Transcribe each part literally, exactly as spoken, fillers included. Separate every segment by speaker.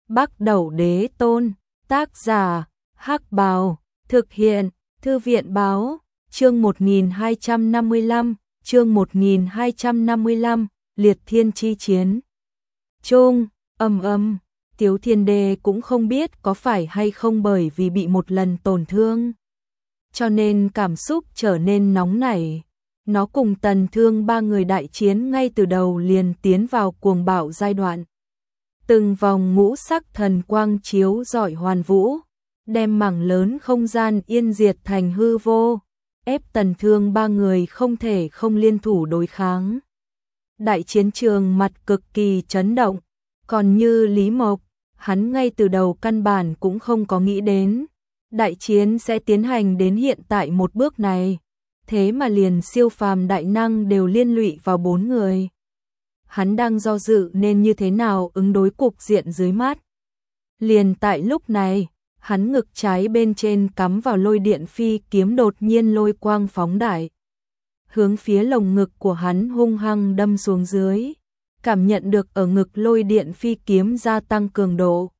Speaker 1: Bắc Đẩu Đế Tôn, tác giả, Hắc Bào, thực hiện, Thư viện Báo, chương một nghìn hai trăm năm mươi lăm, chương một nghìn hai trăm năm mươi lăm, Liệt Thiên Chi Chiến. Trung, ầm ầm, Tiếu Thiên Đế cũng không biết có phải hay không bởi vì bị một lần tổn thương, cho nên cảm xúc trở nên nóng nảy. Nó cùng Tần Thương ba người đại chiến ngay từ đầu liền tiến vào cuồng bạo giai đoạn. Từng vòng ngũ sắc thần quang chiếu rọi hoàn vũ, đem mảng lớn không gian yên diệt thành hư vô, ép Tần Thương ba người không thể không liên thủ đối kháng. Đại chiến trường mặt cực kỳ chấn động, còn như Lý Mộc, hắn ngay từ đầu căn bản cũng không có nghĩ đến đại chiến sẽ tiến hành đến hiện tại một bước này, thế mà liền siêu phàm đại năng đều liên lụy vào bốn người. Hắn đang do dự nên như thế nào ứng đối cục diện dưới mắt. Liền tại lúc này, hắn ngực trái bên trên cắm vào lôi điện phi kiếm đột nhiên lôi quang phóng đại, hướng phía lồng ngực của hắn hung hăng đâm xuống dưới, cảm nhận được ở ngực lôi điện phi kiếm gia tăng cường độ.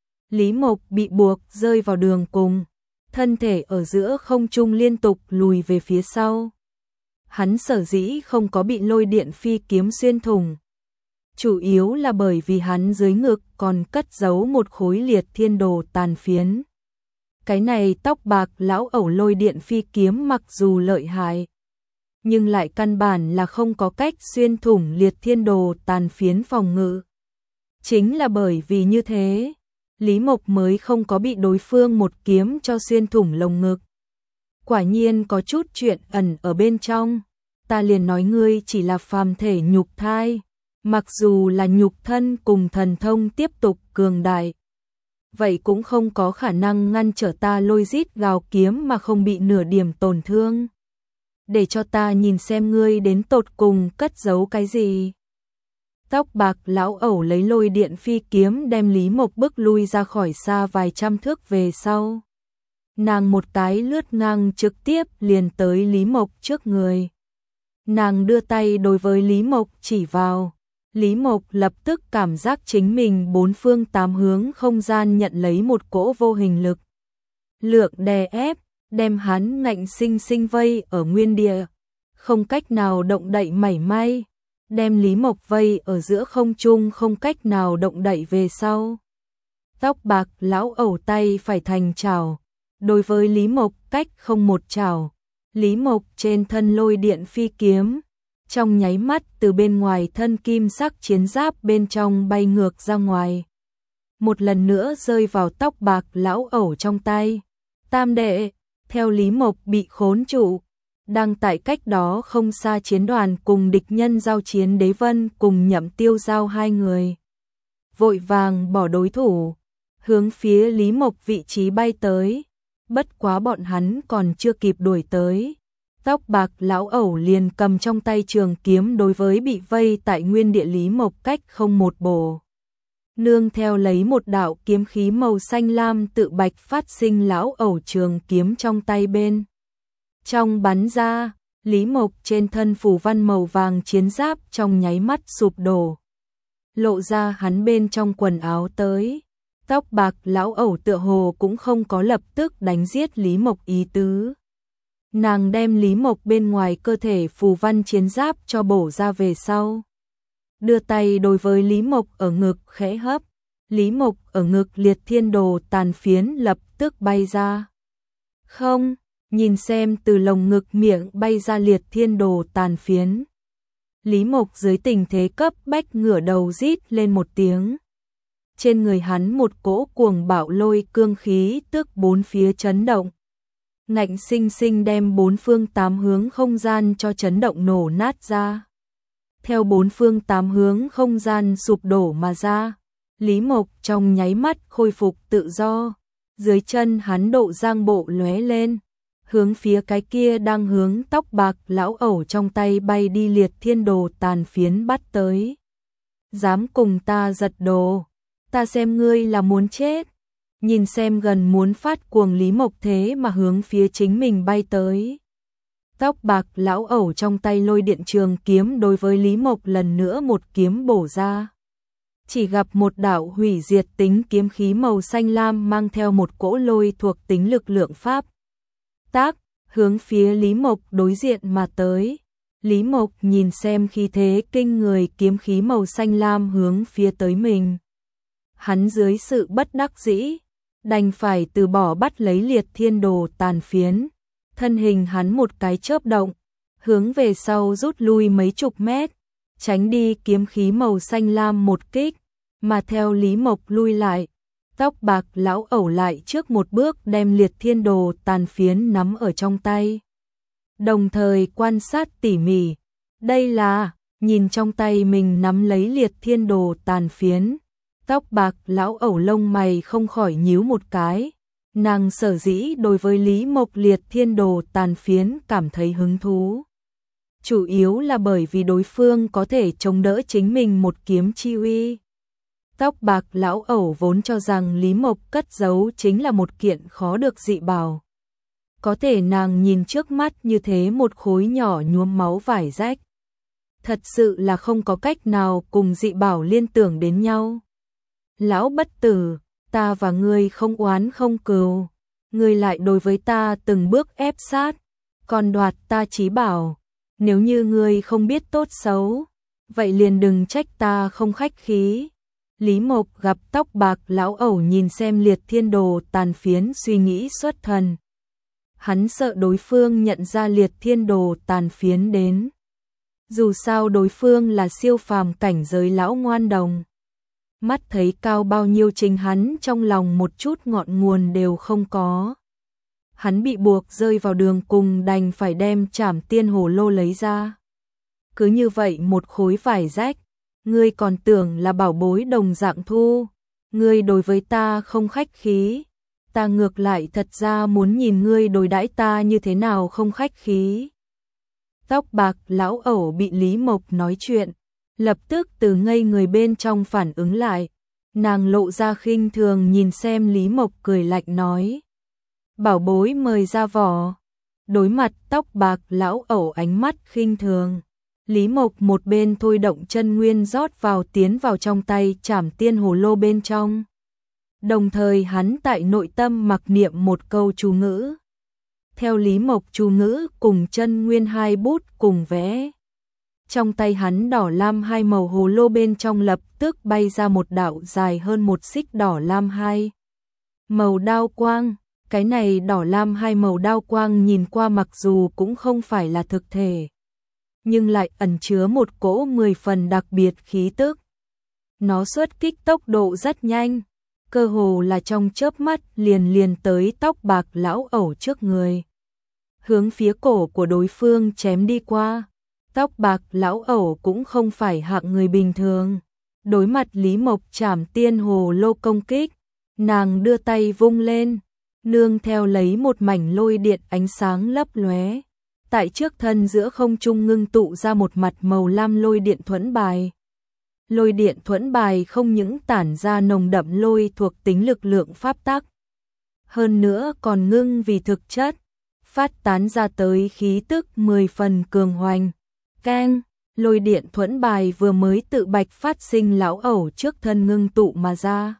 Speaker 1: Lý Mộc bị buộc rơi vào đường cùng, thân thể ở giữa không trung liên tục lùi về phía sau. Hắn sở dĩ không có bị lôi điện phi kiếm xuyên thủng, chủ yếu là bởi vì hắn dưới ngực còn cất giấu một khối liệt thiên đồ tàn phiến. Cái này tóc bạc lão ẩu lôi điện phi kiếm mặc dù lợi hại, nhưng lại căn bản là không có cách xuyên thủng liệt thiên đồ tàn phiến phòng ngự. Chính là bởi vì như thế, Lý Mộc mới không có bị đối phương một kiếm cho xuyên thủng lồng ngực. Quả nhiên có chút chuyện ẩn ở bên trong, ta liền nói ngươi chỉ là phàm thể nhục thai, mặc dù là nhục thân cùng thần thông tiếp tục cường đại, vậy cũng không có khả năng ngăn trở ta lôi rít gào kiếm mà không bị nửa điểm tổn thương. Để cho ta nhìn xem ngươi đến tột cùng cất giấu cái gì. Tóc bạc lão ẩu lấy lôi điện phi kiếm đem Lý Mộc bước lui ra khỏi xa vài trăm thước về sau. Nàng một cái lướt ngang trực tiếp liền tới Lý Mộc trước người. Nàng đưa tay đối với Lý Mộc chỉ vào. Lý Mộc lập tức cảm giác chính mình bốn phương tám hướng không gian nhận lấy một cỗ vô hình lực lượng đè ép, đem hắn ngạnh sinh sinh vây ở nguyên địa, không cách nào động đậy mảy may, đem Lý Mộc vây ở giữa không trung không cách nào động đậy về sau. Tóc bạc lão ẩu tay phải thành chảo, đối với Lý Mộc cách không một chảo. Lý Mộc trên thân lôi điện phi kiếm, trong nháy mắt từ bên ngoài thân kim sắc chiến giáp bên trong bay ngược ra ngoài, một lần nữa rơi vào tóc bạc lão ẩu trong tay. Tam đệ, theo Lý Mộc bị khốn trụ, đang tại cách đó không xa chiến đoàn cùng địch nhân giao chiến Đế Vân cùng Nhậm Tiêu Giao hai người, vội vàng bỏ đối thủ, hướng phía Lý Mộc vị trí bay tới. Bất quá bọn hắn còn chưa kịp đuổi tới, tóc bạc lão ẩu liền cầm trong tay trường kiếm đối với bị vây tại nguyên địa Lý Mộc cách không một bổ. Nương theo lấy một đạo kiếm khí màu xanh lam tự bạch phát sinh, lão ẩu trường kiếm trong tay bên trong bắn ra, Lý Mộc trên thân phủ văn màu vàng chiến giáp trong nháy mắt sụp đổ, lộ ra hắn bên trong quần áo tới. Tóc bạc lão ẩu tựa hồ cũng không có lập tức đánh giết Lý Mộc ý tứ. Nàng đem Lý Mộc bên ngoài cơ thể phù văn chiến giáp cho bổ ra về sau, đưa tay đối với Lý Mộc ở ngực khẽ hấp. Lý Mộc ở ngực liệt thiên đồ tàn phiến lập tức bay ra. Không, nhìn xem từ lồng ngực miệng bay ra liệt thiên đồ tàn phiến, Lý Mộc dưới tình thế cấp bách ngửa đầu rít lên một tiếng. Trên người hắn một cỗ cuồng bạo lôi cương khí tước bốn phía chấn động, ngạnh sinh sinh đem bốn phương tám hướng không gian cho chấn động nổ nát ra. Theo bốn phương tám hướng không gian sụp đổ mà ra, Lý Mộc trong nháy mắt khôi phục tự do, dưới chân hắn độ giang bộ lóe lên, hướng phía cái kia đang hướng tóc bạc lão ẩu trong tay bay đi liệt thiên đồ tàn phiến bắt tới. Dám cùng ta giật đồ, ta xem ngươi là muốn chết. Nhìn xem gần muốn phát cuồng Lý Mộc thế mà hướng phía chính mình bay tới. Tóc bạc lão ẩu trong tay lôi điện trường kiếm đối với Lý Mộc lần nữa một kiếm bổ ra. chỉ gặp một đạo hủy diệt tính kiếm khí màu xanh lam mang theo một cỗ lôi thuộc tính lực lượng pháp tác, hướng phía Lý Mộc đối diện mà tới. Lý Mộc nhìn xem khí thế kinh người kiếm khí màu xanh lam hướng phía tới mình. Hắn dưới sự bất đắc dĩ, đành phải từ bỏ bắt lấy Liệt Thiên Đồ tàn phiến. Thân hình hắn một cái chớp động, hướng về sau rút lui mấy chục mét, tránh đi kiếm khí màu xanh lam một kích, mà theo Lý Mộc lui lại, tóc bạc lão ẩu lại trước một bước đem Liệt Thiên Đồ tàn phiến nắm ở trong tay. Đồng thời quan sát tỉ mỉ, đây là, nhìn trong tay mình nắm lấy Liệt Thiên Đồ tàn phiến, tóc bạc lão ẩu lông mày không khỏi nhíu một cái. Nàng sở dĩ đối với Lý Mộc Liệt Thiên Đồ tàn phiến cảm thấy hứng thú, chủ yếu là bởi vì đối phương có thể chống đỡ chính mình một kiếm chi uy. Tóc bạc lão ẩu vốn cho rằng Lý Mộc cất giấu chính là một kiện khó được dị bảo. Có thể nàng nhìn trước mắt như thế một khối nhỏ nhuốm máu vải rách, thật sự là không có cách nào cùng dị bảo liên tưởng đến nhau. Lão bất tử, ta và ngươi không oán không cừu, ngươi lại đối với ta từng bước ép sát, còn đoạt ta chí bảo, nếu như ngươi không biết tốt xấu, vậy liền đừng trách ta không khách khí. Lý Mộc gặp tóc bạc lão ẩu nhìn xem Liệt Thiên Đồ tàn phiến suy nghĩ xuất thần. Hắn sợ đối phương nhận ra Liệt Thiên Đồ tàn phiến đến. Dù sao đối phương là siêu phàm cảnh giới lão ngoan đồng. Mắt thấy cao bao nhiêu trình hắn trong lòng một chút ngọn nguồn đều không có. Hắn bị buộc rơi vào đường cùng đành phải đem Trảm Tiên Hồ Lô lấy ra. Cứ như vậy một khối vải rách, ngươi còn tưởng là bảo bối đồng dạng thu, ngươi đối với ta không khách khí, ta ngược lại thật ra muốn nhìn ngươi đối đãi ta như thế nào không khách khí. Tóc bạc lão ẩu bị Lý Mộc nói chuyện, lập tức từ ngây người bên trong phản ứng lại, nàng lộ ra khinh thường nhìn xem Lý Mộc cười lạnh nói. Bảo bối mời ra vỏ. Đối mặt tóc bạc lão ẩu ánh mắt khinh thường, Lý Mộc một bên thôi động chân nguyên rót vào tiến vào trong tay Trảm Tiên Hồ Lô bên trong. Đồng thời hắn tại nội tâm mặc niệm một câu chú ngữ. Theo Lý Mộc chú ngữ cùng chân nguyên hai bút cùng vẽ. Trong tay hắn đỏ lam hai màu hồ lô bên trong lập tức bay ra một đạo dài hơn một xích đỏ lam hai màu đao quang. Cái này đỏ lam hai màu đao quang nhìn qua mặc dù cũng không phải là thực thể, nhưng lại ẩn chứa một cỗ mười phần đặc biệt khí tức. Nó xuất kích tốc độ rất nhanh, cơ hồ là trong chớp mắt liền liền tới tóc bạc lão ẩu trước người. Hướng phía cổ của đối phương chém đi qua. Tóc bạc lão ẩu cũng không phải hạng người bình thường. Đối mặt Lý Mộc Trảm Tiên Hồ Lô công kích, nàng đưa tay vung lên, nương theo lấy một mảnh lôi điện ánh sáng lấp lóe. Tại trước thân giữa không trung ngưng tụ ra một mặt màu lam lôi điện thuẫn bài. Lôi điện thuẫn bài không những tản ra nồng đậm lôi thuộc tính lực lượng pháp tắc, hơn nữa còn ngưng vì thực chất, phát tán ra tới khí tức mười phần cường hoành. Keng, lôi điện thuẫn bài vừa mới tự bạch phát sinh lão ẩu trước thân ngưng tụ mà ra.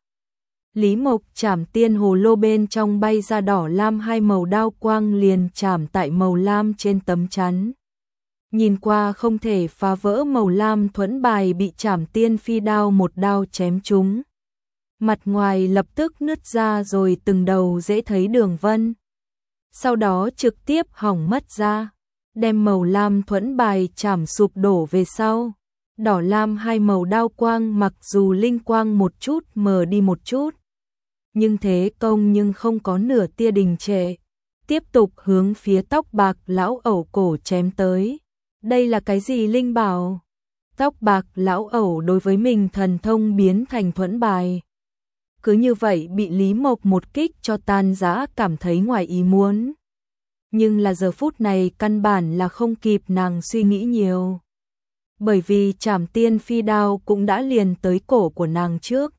Speaker 1: Lý Mộc Trảm Tiên Hồ Lô bên trong bay ra đỏ lam hai màu đao quang liền chạm tại màu lam trên tấm chắn. Nhìn qua không thể phá vỡ màu lam thuẫn bài bị Trảm Tiên phi đao một đao chém trúng. Mặt ngoài lập tức nứt ra rồi từng đầu dễ thấy đường vân. Sau đó trực tiếp hỏng mất ra, đem màu lam thuẫn bài chảm sụp đổ về sau. Đỏ lam hai màu đao quang mặc dù linh quang một chút mờ đi một chút, nhưng thế công nhưng không có nửa tia đình trệ, tiếp tục hướng phía tóc bạc lão ẩu cổ chém tới. Đây là cái gì linh bảo? Tóc bạc lão ẩu đối với mình thần thông biến thành thuẫn bài, cứ như vậy bị Lý Mộc một kích cho tan rã cảm thấy ngoài ý muốn. Nhưng là giờ phút này căn bản là không kịp nàng suy nghĩ nhiều. Bởi vì Trảm Tiên phi đao cũng đã liền tới cổ của nàng trước.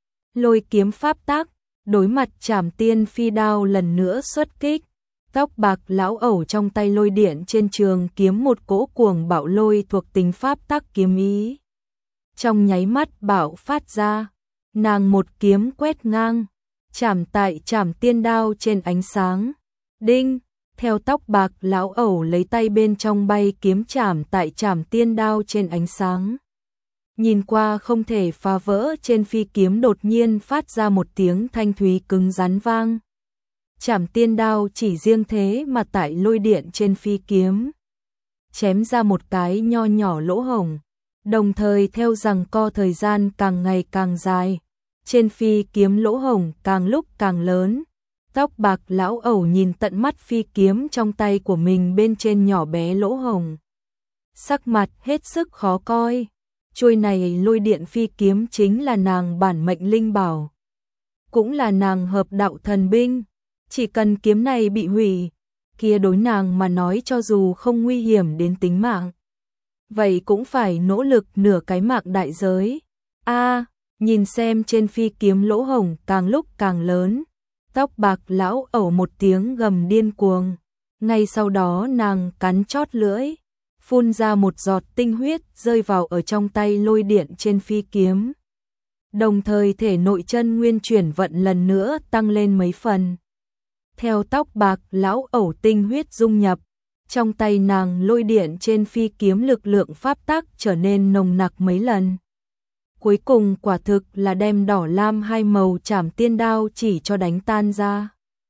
Speaker 1: Lôi kiếm pháp tác, đối mặt Trảm Tiên phi đao lần nữa xuất kích. Tóc bạc lão ẩu trong tay lôi điện trên trường kiếm một cỗ cuồng bạo lôi thuộc tính pháp tác kiếm ý. trong nháy mắt bạo phát ra, nàng một kiếm quét ngang, chảm tại chảm tiên đao trên ánh sáng. Đinh, theo tóc bạc lão ẩu lấy tay bên trong bay kiếm chảm tại chảm tiên đao trên ánh sáng. Nhìn qua không thể phá vỡ, trên phi kiếm đột nhiên phát ra một tiếng thanh thúy cứng rắn vang. Chảm tiên đao chỉ riêng thế mà tại lôi điện trên phi kiếm chém ra một cái nho nhỏ lỗ hổng, đồng thời theo rằng co thời gian càng ngày càng dài, trên phi kiếm lỗ hổng càng lúc càng lớn. Tóc bạc lão ẩu nhìn tận mắt phi kiếm trong tay của mình bên trên nhỏ bé lỗ hổng, sắc mặt hết sức khó coi. Chuôi này lôi điện phi kiếm chính là nàng bản mệnh linh bảo, cũng là nàng hợp đạo thần binh, chỉ cần kiếm này bị hủy, kia đối nàng mà nói cho dù không nguy hiểm đến tính mạng, vậy cũng phải nỗ lực nửa cái mạng đại giới. A, nhìn xem trên phi kiếm lỗ hổng càng lúc càng lớn, tóc bạc lão ẩu một tiếng gầm điên cuồng, ngay sau đó nàng cắn chót lưỡi, phun ra một giọt tinh huyết rơi vào ở trong tay lôi điện trên phi kiếm. Đồng thời thể nội chân nguyên chuyển vận lần nữa tăng lên mấy phần. Theo tóc bạc lão ẩu tinh huyết dung nhập, trong tay nàng lôi điện trên phi kiếm lực lượng pháp tắc trở nên nồng nặc mấy lần. Cuối cùng quả thực là đem đỏ lam hai màu chảm tiên đao chỉ cho đánh tan ra.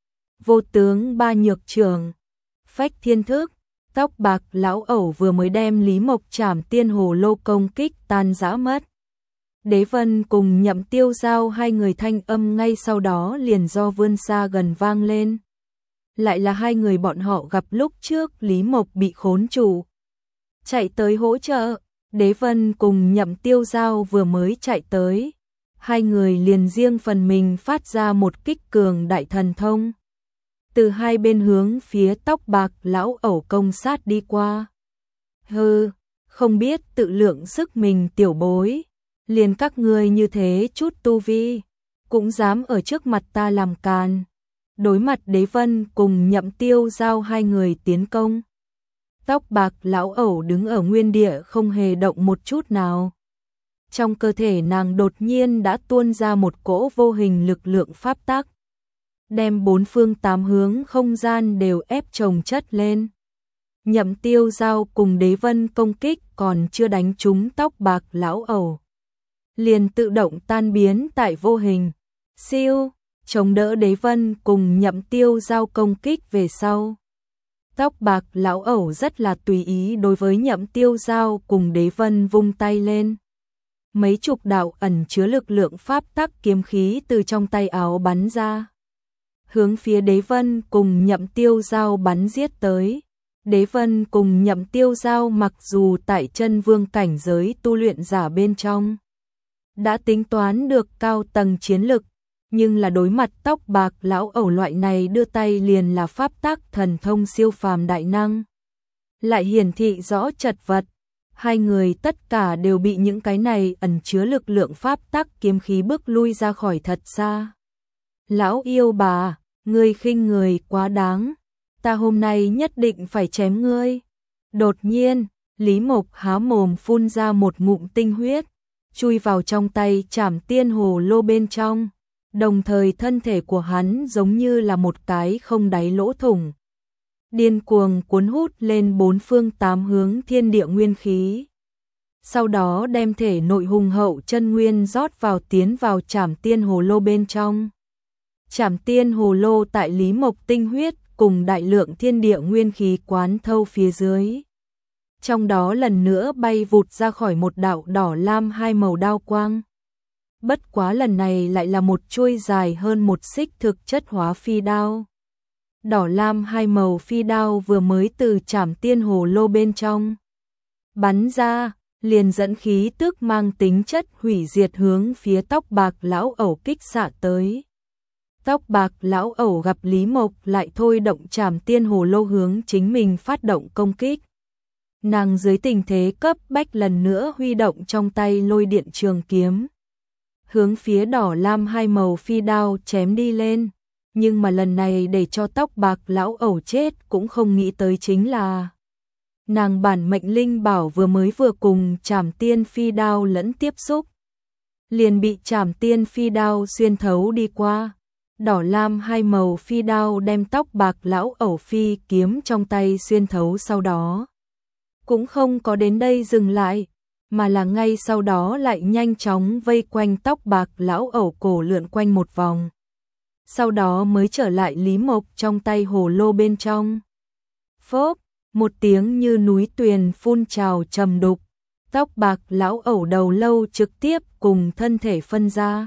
Speaker 1: Vô tướng ba nhược trường, phách thiên thức, tóc bạc lão ẩu vừa mới đem Lý Mộc chảm tiên hồ lô công kích tan rã mất. Đế Vân cùng Nhậm Tiêu Giao hai người thanh âm ngay sau đó liền do vươn xa gần vang lên. Lại là hai người bọn họ gặp lúc trước Lý Mộc bị khốn trụ, chạy tới hỗ trợ. Đế Vân cùng Nhậm Tiêu Giao vừa mới chạy tới, hai người liền riêng phần mình phát ra một kích cường đại thần thông, từ hai bên hướng phía tóc bạc lão ẩu công sát đi qua. Hừ, không biết tự lượng sức mình tiểu bối, liền các ngươi như thế chút tu vi, cũng dám ở trước mặt ta làm càn. Đối mặt Đế Vân cùng Nhậm Tiêu Giao hai người tiến công, tóc bạc lão ẩu đứng ở nguyên địa không hề động một chút nào. Trong cơ thể nàng đột nhiên đã tuôn ra một cỗ vô hình lực lượng pháp tắc, đem bốn phương tám hướng không gian đều ép chồng chất lên. Nhậm Tiêu Giao cùng Đế Vân công kích còn chưa đánh trúng tóc bạc lão ẩu, liền tự động tan biến tại vô hình. Siêu, chống đỡ Đế Vân cùng Nhậm Tiêu Giao công kích về sau. Tóc bạc lão ẩu rất là tùy ý đối với Nhậm Tiêu Giao cùng Đế Vân vung tay lên. Mấy chục đạo ẩn chứa lực lượng pháp tắc kiếm khí từ trong tay áo bắn ra, hướng phía Đế Vân cùng Nhậm Tiêu Giao bắn giết tới. Đế Vân cùng Nhậm Tiêu Giao mặc dù tại chân vương cảnh giới tu luyện giả bên trong đã tính toán được cao tầng chiến lực, nhưng là đối mặt tóc bạc lão ẩu loại này đưa tay liền là pháp tắc thần thông siêu phàm đại năng, lại hiển thị rõ chật vật. Hai người tất cả đều bị những cái này ẩn chứa lực lượng pháp tắc kiếm khí bước lui ra khỏi thật xa. Lão yêu bà, ngươi khinh người quá đáng, ta hôm nay nhất định phải chém ngươi. Đột nhiên, Lý Mộc há mồm phun ra một ngụm tinh huyết, chui vào trong tay chảm tiên hồ lô bên trong, đồng thời thân thể của hắn giống như là một cái không đáy lỗ thủng, điên cuồng cuốn hút lên bốn phương tám hướng thiên địa nguyên khí. Sau đó đem thể nội hùng hậu chân nguyên rót vào tiến vào chảm tiên hồ lô bên trong. Chảm tiên hồ lô tại Lý Mộc tinh huyết cùng đại lượng thiên địa nguyên khí quán thâu phía dưới, trong đó lần nữa bay vụt ra khỏi một đạo đỏ lam hai màu đao quang. Bất quá lần này lại là một chuôi dài hơn một xích thực chất hóa phi đao. Đỏ lam hai màu phi đao vừa mới từ chảm tiên hồ lô bên trong bắn ra, liền dẫn khí tức mang tính chất hủy diệt hướng phía tóc bạc lão ẩu kích xạ tới. Tóc bạc lão ẩu gặp Lý Mộc lại thôi động chảm tiên hồ lô hướng chính mình phát động công kích. Nàng dưới tình thế cấp bách lần nữa huy động trong tay lôi điện trường kiếm, hướng phía đỏ lam hai màu phi đao chém đi lên. Nhưng mà lần này để cho tóc bạc lão ẩu chết cũng không nghĩ tới chính là, Nàng bản mệnh linh bảo vừa mới vừa cùng Trảm Tiên Phi Đao lẫn tiếp xúc, liền bị Trảm Tiên Phi Đao xuyên thấu đi qua. Đỏ lam hai màu phi đao đem tóc bạc lão ẩu phi kiếm trong tay xuyên thấu, sau đó cũng không có đến đây dừng lại, mà là ngay sau đó lại nhanh chóng vây quanh tóc bạc lão ẩu cổ lượn quanh một vòng. Sau đó mới trở lại Lý Mộc trong tay hồ lô bên trong. Phốp, một tiếng như núi tuyền phun trào trầm đục, tóc bạc lão ẩu đầu lâu trực tiếp cùng thân thể phân ra.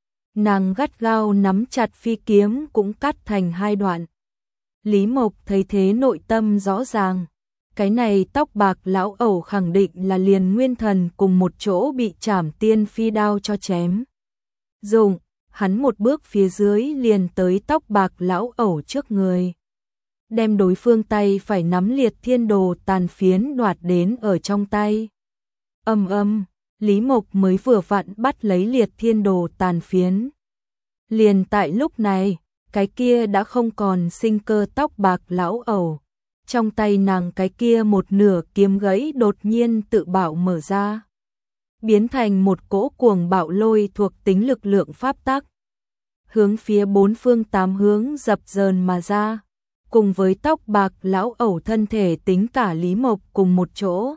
Speaker 1: Nàng gắt gao nắm chặt phi kiếm cũng cắt thành hai đoạn. Lý Mộc thấy thế nội tâm rõ ràng, cái này tóc bạc lão ẩu khẳng định là liền nguyên thần cùng một chỗ bị Trảm Tiên Phi Đao cho chém. Dùng, hắn một bước phía dưới liền tới tóc bạc lão ẩu trước người, đem đối phương tay phải nắm liệt thiên đồ tàn phiến đoạt đến ở trong tay. Âm âm, Lý Mộc mới vừa vặn bắt lấy liệt thiên đồ tàn phiến. Liền tại lúc này, cái kia đã không còn sinh cơ tóc bạc lão ẩu, trong tay nàng cái kia một nửa kiếm gãy đột nhiên tự bạo mở ra, biến thành một cỗ cuồng bạo lôi thuộc tính lực lượng pháp tắc, hướng phía bốn phương tám hướng dập dờn mà ra, cùng với tóc bạc lão ẩu thân thể tính cả Lý Mộc cùng một chỗ.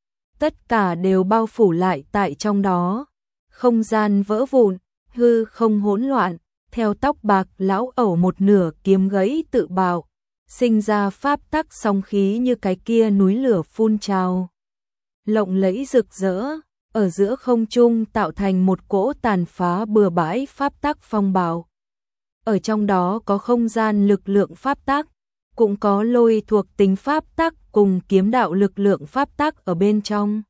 Speaker 1: Tất cả đều bao phủ lại tại trong đó, không gian vỡ vụn, hư không hỗn loạn, theo tóc bạc lão ẩu một nửa kiếm gãy tự bạo, sinh ra pháp tắc song khí như cái kia núi lửa phun trào. Lộng lẫy rực rỡ, ở giữa không trung tạo thành một cỗ tàn phá bừa bãi pháp tắc phong bạo. Ở trong đó có không gian lực lượng pháp tắc, cũng có lôi thuộc tính pháp tắc cùng kiếm đạo lực lượng pháp tắc ở bên trong.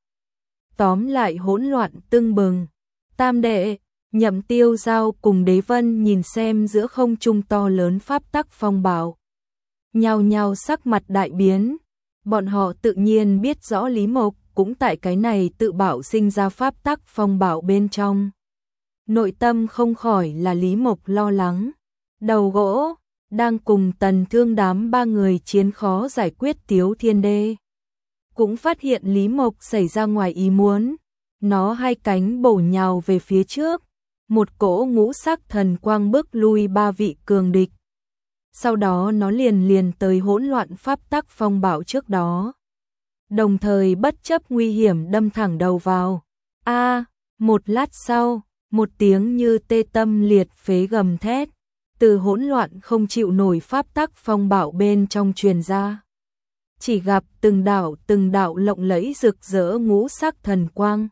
Speaker 1: Tóm lại hỗn loạn tưng bừng. Tam đệ, Nhậm Tiêu Giao cùng Đế Vân nhìn xem giữa không trung to lớn pháp tắc phong bạo, nhao nhao sắc mặt đại biến. Bọn họ tự nhiên biết rõ Lý Mộc cũng tại cái này tự bạo sinh ra pháp tắc phong bạo bên trong. Nội tâm không khỏi là Lý Mộc lo lắng. Đầu gỗ đang cùng Tần Thương đám ba người chiến khó giải quyết Tiếu Thiên Đê, cũng phát hiện Lý Mộc xảy ra ngoài ý muốn, nó hai cánh bổ nhào về phía trước, một cỗ ngũ sắc thần quang bước lui ba vị cường địch. Sau đó nó liền liền tới hỗn loạn pháp tắc phong bạo trước đó, đồng thời bất chấp nguy hiểm đâm thẳng đầu vào. A, à, một lát sau, một tiếng như tê tâm liệt phế gầm thét từ hỗn loạn không chịu nổi pháp tắc phong bạo bên trong truyền ra. Chỉ gặp từng đạo từng đạo lộng lẫy rực rỡ ngũ sắc thần quang,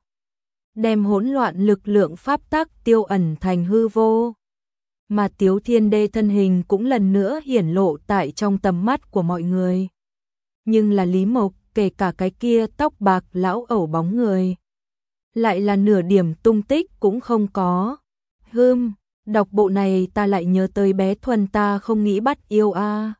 Speaker 1: đem hỗn loạn lực lượng pháp tắc tiêu ẩn thành hư vô. Mà Tiếu Thiên Đê thân hình cũng lần nữa hiển lộ tại trong tầm mắt của mọi người. Nhưng là Lý Mộc, kể cả cái kia tóc bạc lão ẩu bóng người, lại là nửa điểm tung tích cũng không có. Hừm, đọc bộ này ta lại nhớ tới bé Thuần ta không nghĩ bắt yêu a. À.